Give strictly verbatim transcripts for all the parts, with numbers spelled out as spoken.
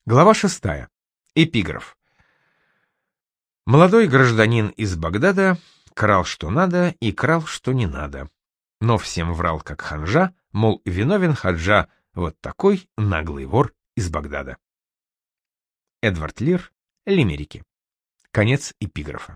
Глава шестая. Эпиграф. Молодой гражданин из Багдада крал что надо и крал что не надо, но всем врал как ханжа, мол, виновен хаджа, вот такой наглый вор из Багдада. Эдвард Лир, Лимерики. Конец эпиграфа.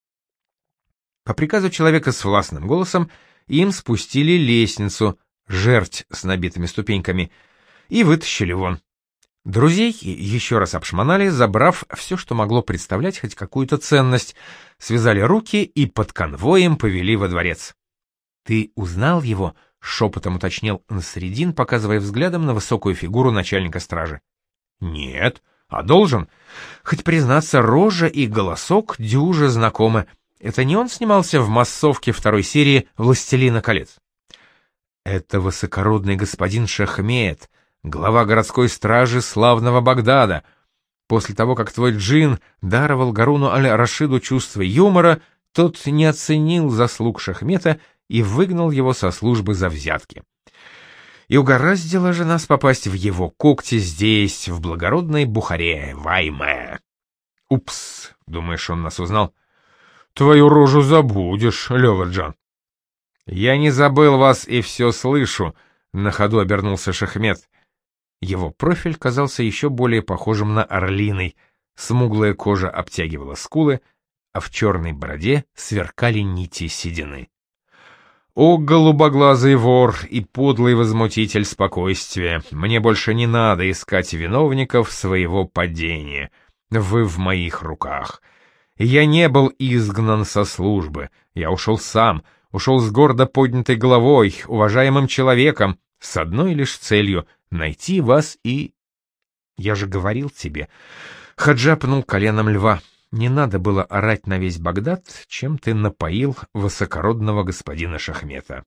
По приказу человека с властным голосом им спустили лестницу, жерть с набитыми ступеньками, и вытащили вон. Друзей еще раз обшмонали, забрав все, что могло представлять хоть какую-то ценность, связали руки и под конвоем повели во дворец. «Ты узнал его?» — шепотом уточнил Насреддин, показывая взглядом на высокую фигуру начальника стражи. «Нет, а должен. Хоть признаться, рожа и голосок дюже знакомы. Это не он снимался в массовке второй серии «Властелина колец»?» «Это высокородный господин Шахмет, глава городской стражи славного Багдада. После того, как твой джин даровал Гаруну аль-Рашиду чувство юмора, тот не оценил заслуг Шахмета и выгнал его со службы за взятки. И угораздило же нас попасть в его когти здесь, в благородной Бухаре, Вайме. Упс, думаешь, он нас узнал? Твою рожу забудешь, Лёва-джан. Я не забыл вас и все слышу, на ходу обернулся Шахмет. Его профиль казался еще более похожим на орлиный, смуглая кожа обтягивала скулы, а в черной бороде сверкали нити седины. «О, голубоглазый вор и подлый возмутитель спокойствия, мне больше не надо искать виновников своего падения. Вы в моих руках. Я не был изгнан со службы, я ушел сам, ушел с гордо поднятой головой, уважаемым человеком, с одной лишь целью — найти вас и... Я же говорил тебе. Хаджа пнул коленом льва. Не надо было орать на весь Багдад, чем ты напоил высокородного господина Шахмета.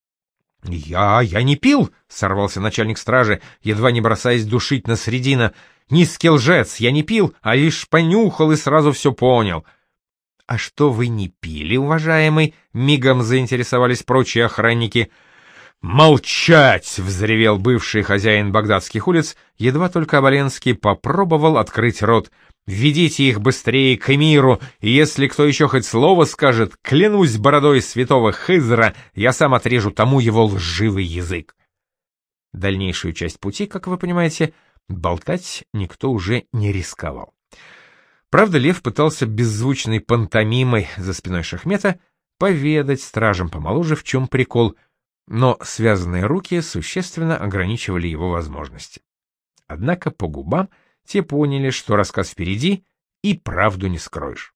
Я... я не пил, сорвался начальник стражи, едва не бросаясь душить Насреддина. Низкий лжец, я не пил, а лишь понюхал и сразу все понял. А что вы не пили, уважаемый? Мигом заинтересовались прочие охранники. «Молчать!» — взревел бывший хозяин багдадских улиц, едва только Оболенский попробовал открыть рот. «Ведите их быстрее к эмиру, и если кто еще хоть слово скажет, клянусь бородой святого Хызра, я сам отрежу тому его лживый язык». Дальнейшую часть пути, как вы понимаете, болтать никто уже не рисковал. Правда, лев пытался беззвучной пантомимой за спиной Шахмета поведать стражам помоложе, в чем прикол, но связанные руки существенно ограничивали его возможности. Однако по губам те поняли, что рассказ впереди, и правду не скроешь.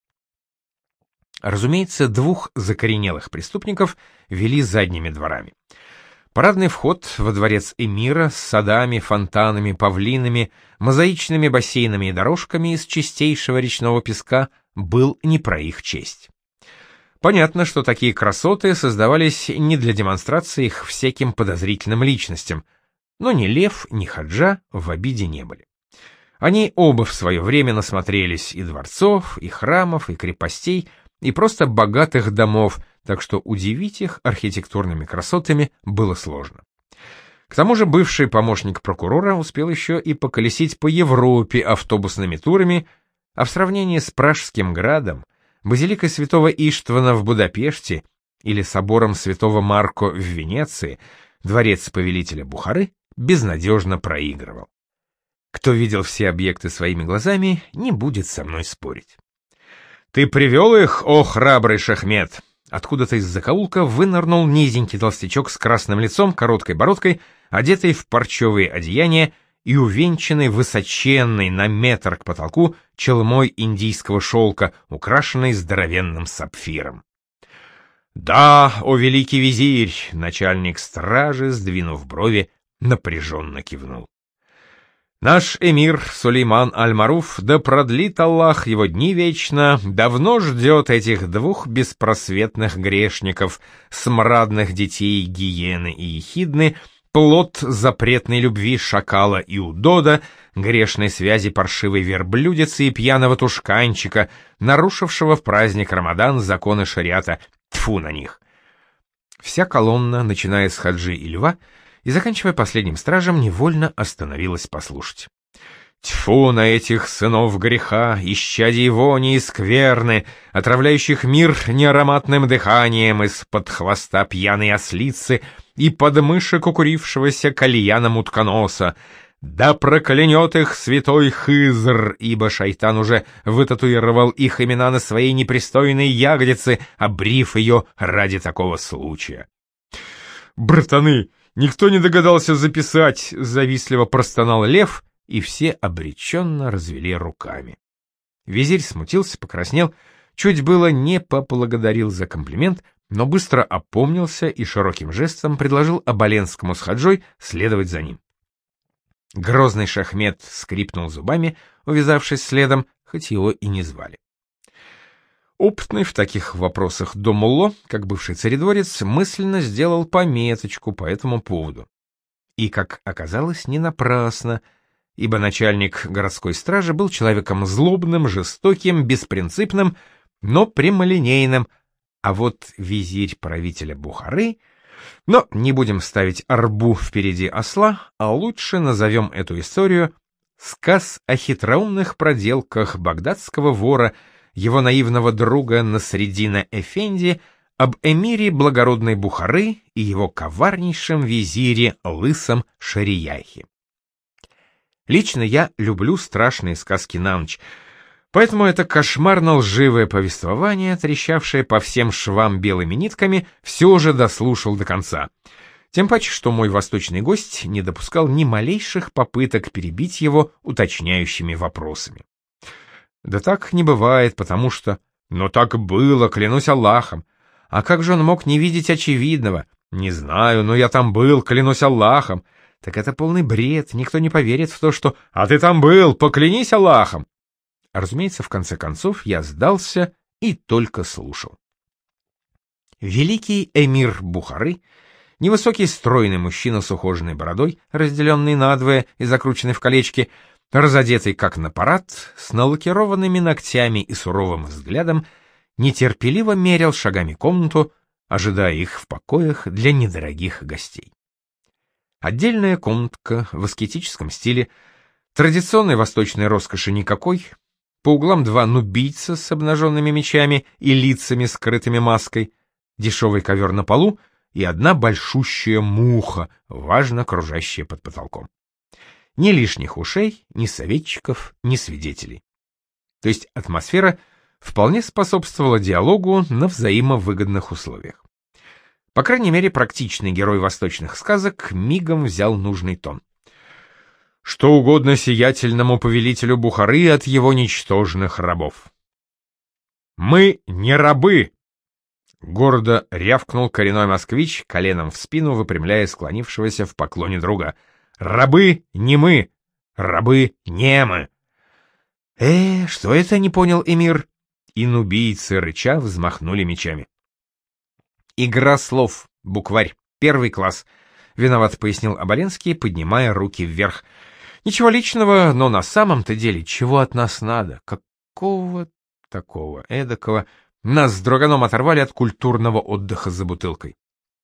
Разумеется, двух закоренелых преступников вели задними дворами. Парадный вход во дворец эмира с садами, фонтанами, павлинами, мозаичными бассейнами и дорожками из чистейшего речного песка был не про их честь. Понятно, что такие красоты создавались не для демонстрации их всяким подозрительным личностям, но ни Лев, ни Хаджа в обиде не были. Они оба в свое время насмотрелись и дворцов, и храмов, и крепостей, и просто богатых домов, так что удивить их архитектурными красотами было сложно. К тому же бывший помощник прокурора успел еще и поколесить по Европе автобусными турами, а в сравнении с Пражским градом, базиликой святого Иштвана в Будапеште или собором святого Марко в Венеции, дворец повелителя Бухары безнадежно проигрывал. Кто видел все объекты своими глазами, не будет со мной спорить. «Ты привел их, о храбрый Шахмет!» Откуда-то из закоулка вынырнул низенький толстячок с красным лицом, короткой бородкой, одетый в парчевые одеяния и увенчанный высоченной на метр к потолку челмой индийского шелка, украшенной здоровенным сапфиром. «Да, о великий визирь!» — начальник стражи, сдвинув брови, напряженно кивнул. «Наш эмир Сулейман Аль-Маруф, да продлит Аллах его дни вечно, давно ждет этих двух беспросветных грешников, смрадных детей гиены и ехидны, плод запретной любви шакала и удода, грешной связи паршивой верблюдицы и пьяного тушканчика, нарушившего в праздник Рамадан законы шариата. Тьфу на них!» Вся колонна, начиная с Хаджи и Льва, и заканчивая последним стражем, невольно остановилась послушать. Тьфу на этих сынов греха, исчадий вони и скверны, отравляющих мир неароматным дыханием из-под хвоста пьяной ослицы и подмышек укурившегося кальяном утконоса. Да проклянет их святой Хызр, ибо шайтан уже вытатуировал их имена на своей непристойной ягодице, обрив ее ради такого случая. «Братаны, никто не догадался записать!» — завистливо простонал Лев, и все обреченно развели руками. Визирь смутился, покраснел, чуть было не поблагодарил за комплимент, но быстро опомнился и широким жестом предложил Оболенскому с Хаджой следовать за ним. Грозный Шахмет скрипнул зубами, увязавшись следом, хоть его и не звали. Опытный в таких вопросах Домулло, как бывший царедворец, мысленно сделал пометочку по этому поводу. И, как оказалось, не напрасно, ибо начальник городской стражи был человеком злобным, жестоким, беспринципным, но прямолинейным, а вот визирь правителя Бухары... Но не будем ставить арбу впереди осла, а лучше назовем эту историю «Сказ о хитроумных проделках багдадского вора, его наивного друга Насреддина Эфенди, об эмире благородной Бухары и его коварнейшем визире Лысом Шарияхе». Лично я люблю страшные сказки на ночь, поэтому это кошмарно-лживое повествование, трещавшее по всем швам белыми нитками, все же дослушал до конца. Тем паче, что мой восточный гость не допускал ни малейших попыток перебить его уточняющими вопросами. Да так не бывает, потому что... Но так было, клянусь Аллахом. А как же он мог не видеть очевидного? Не знаю, но я там был, клянусь Аллахом. Так это полный бред, никто не поверит в то, что... А ты там был, поклянись Аллахом! Разумеется, в конце концов, я сдался и только слушал. Великий эмир Бухары, невысокий стройный мужчина с ухоженной бородой, разделенный надвое и закрученный в колечки, разодетый как на парад, с налакированными ногтями и суровым взглядом, нетерпеливо мерил шагами комнату, ожидая их в покоях для недорогих гостей. Отдельная комнатка в аскетическом стиле, традиционной восточной роскоши никакой, по углам два нубийца с обнаженными мечами и лицами, скрытыми маской, дешевый ковер на полу и одна большущая муха, важно кружащая под потолком. Ни лишних ушей, ни советчиков, ни свидетелей. То есть атмосфера вполне способствовала диалогу на взаимовыгодных условиях. По крайней мере, практичный герой восточных сказок мигом взял нужный тон. Что угодно сиятельному повелителю Бухары от его ничтожных рабов. «Мы не рабы!» — гордо рявкнул коренной москвич, коленом в спину выпрямляя склонившегося в поклоне друга. «Рабы не мы! Рабы не мы!» «Э, что это?» — не понял эмир. И нубийцы рыча взмахнули мечами. «Игра слов, букварь, первый класс», — виноват пояснил Оболенский, поднимая руки вверх. «Ничего личного, но на самом-то деле чего от нас надо? Какого такого, эдакого? Нас с друганом оторвали от культурного отдыха за бутылкой».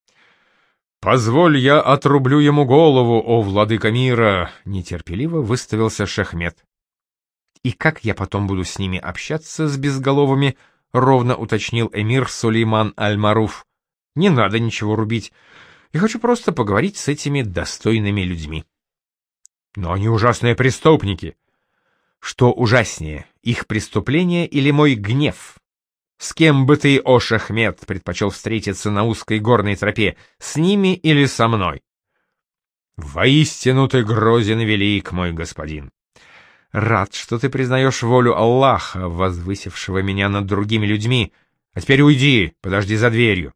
«Позволь, я отрублю ему голову, о владыка мира!» — нетерпеливо выставился Шахмет. «И как я потом буду с ними общаться, с безголовыми?» — ровно уточнил эмир Сулейман Аль-Маруф. «Не надо ничего рубить. Я хочу просто поговорить с этими достойными людьми». «Но они ужасные преступники». «Что ужаснее, их преступление или мой гнев? С кем бы ты, о Шахмет, предпочел встретиться на узкой горной тропе, с ними или со мной?» «Воистину ты грозен и велик, мой господин». «Рад, что ты признаешь волю Аллаха, возвысившего меня над другими людьми. А теперь уйди, подожди за дверью».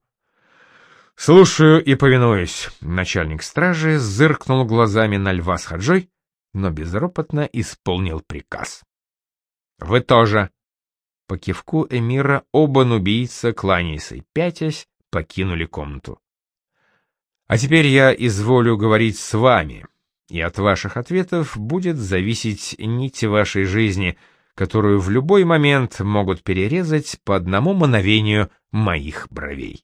«Слушаю и повинуюсь», — начальник стражи зыркнул глазами на Льва с Хаджой, но безропотно исполнил приказ. «Вы тоже». По кивку эмира оба нубийца, кланяясь и пятясь, покинули комнату. «А теперь я изволю говорить с вами, и от ваших ответов будет зависеть нить вашей жизни, которую в любой момент могут перерезать по одному мановению моих бровей».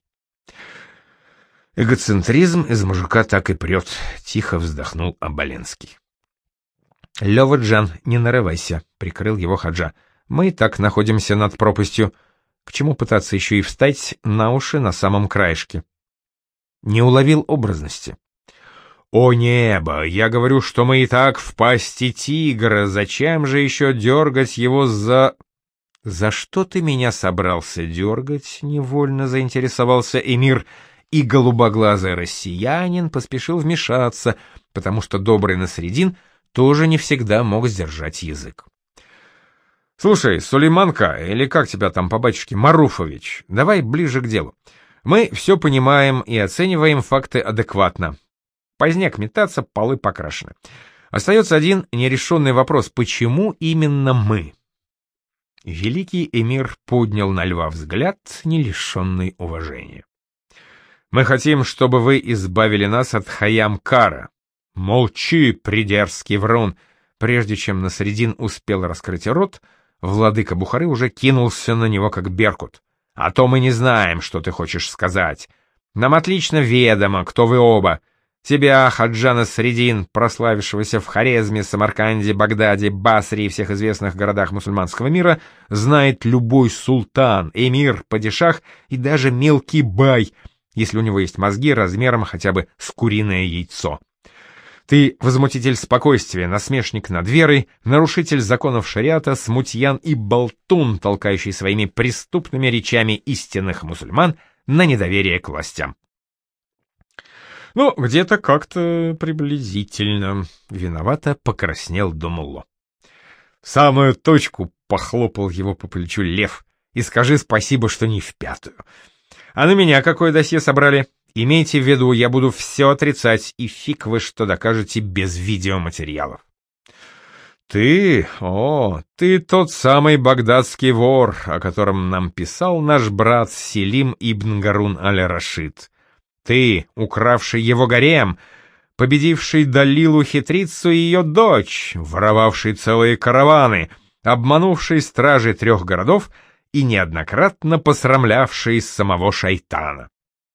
«Эгоцентризм из мужика так и прет», — тихо вздохнул Оболенский. Лёва-джан, не нарывайся, — прикрыл его Хаджа. Мы и так находимся над пропастью. К чему пытаться еще и встать на уши на самом краешке? Не уловил образности. О небо, я говорю, что мы и так в пасти тигра, зачем же еще дергать его за... За что ты меня собрался дергать? Невольно заинтересовался эмир, и голубоглазый россиянин поспешил вмешаться, потому что добрый Насредин тоже не всегда мог сдержать язык. Слушай, Сулейманка, или как тебя там по батюшке, Маруфович, давай ближе к делу. Мы все понимаем и оцениваем факты адекватно. Поздняк метаться, полы покрашены. Остается один нерешенный вопрос: почему именно мы? Великий эмир поднял на льва взгляд, не лишенный уважения. Мы хотим, чтобы вы избавили нас от Хайям-Кара. Молчи, придерзкий врун. Прежде чем Насредин успел раскрыть рот, владыка Бухары уже кинулся на него как беркут. А то мы не знаем, что ты хочешь сказать. Нам отлично ведомо, кто вы оба. Тебя, Хаджа Насредин, прославившегося в Хорезме, Самарканде, Багдаде, Басре и всех известных городах мусульманского мира, знает любой султан, эмир, падишах и даже мелкий бай, если у него есть мозги размером хотя бы с куриное яйцо. Ты возмутитель спокойствия, насмешник над верой, нарушитель законов шариата, смутьян и болтун, толкающий своими преступными речами истинных мусульман на недоверие к властям. Ну, где-то как-то приблизительно. Виновато покраснел Думулло. В самую точку похлопал его по плечу лев. И скажи спасибо, что не в пятую. А на меня какое досье собрали? Имейте в виду, я буду все отрицать, и фиг вы что докажете без видеоматериалов. Ты, о, ты тот самый багдадский вор, о котором нам писал наш брат Селим ибн Гарун аль-Рашид. Ты, укравший его гарем, победивший Далилу хитрицу и ее дочь, воровавший целые караваны, обманувший стражей трех городов и неоднократно посрамлявший самого шайтана.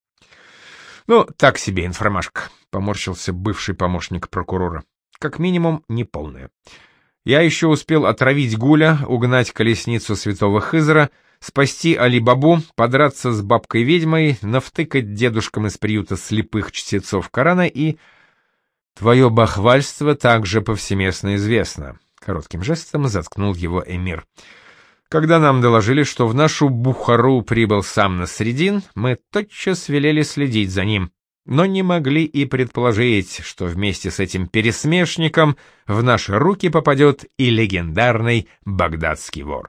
Ну, так себе информашка, поморщился бывший помощник прокурора. Как минимум, неполная. Я еще успел отравить Гуля, угнать колесницу святого Хызра, спасти Али-Бабу, подраться с бабкой-ведьмой, навтыкать дедушкам из приюта слепых чтецов Корана и... Твое бахвальство также повсеместно известно. Коротким жестом заткнул его эмир. Когда нам доложили, что в нашу Бухару прибыл сам Насредин, мы тотчас велели следить за ним, но не могли и предположить, что вместе с этим пересмешником в наши руки попадет и легендарный багдадский вор.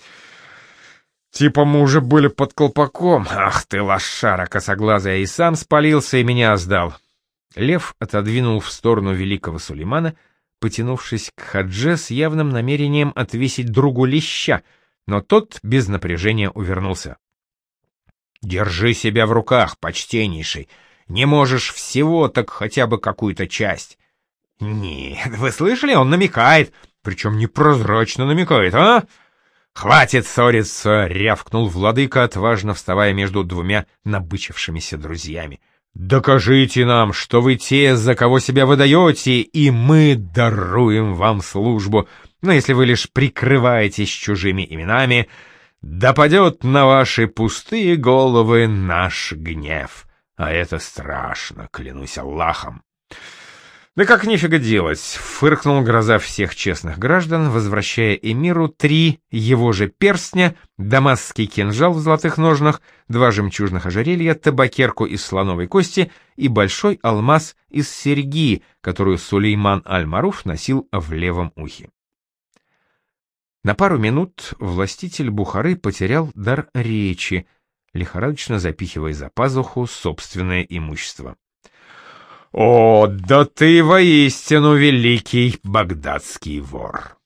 Типа мы уже были под колпаком. Ах ты, лошара косоглазая, и сам спалился, и меня сдал. Лев отодвинул в сторону великого Сулеймана, потянувшись к Хадже с явным намерением отвесить другу леща, но тот без напряжения увернулся. «Держи себя в руках, почтеннейший. Не можешь всего, так хотя бы какую-то часть». «Нет, вы слышали, он намекает, причем непрозрачно намекает, а?» «Хватит ссориться!» — рявкнул владыка, отважно вставая между двумя набычившимися друзьями. «Докажите нам, что вы те, за кого себя выдаете, и мы даруем вам службу. Но если вы лишь прикрываетесь чужими именами, да падет на ваши пустые головы наш гнев. А это страшно, клянусь Аллахом». «Да как нифига делать?» — фыркнул гроза всех честных граждан, возвращая эмиру три его же перстня, дамасский кинжал в золотых ножнах, два жемчужных ожерелья, табакерку из слоновой кости и большой алмаз из серьги, которую Сулейман аль-Маруф носил в левом ухе. На пару минут властитель Бухары потерял дар речи, лихорадочно запихивая за пазуху собственное имущество. «О, да ты воистину великий багдадский вор!»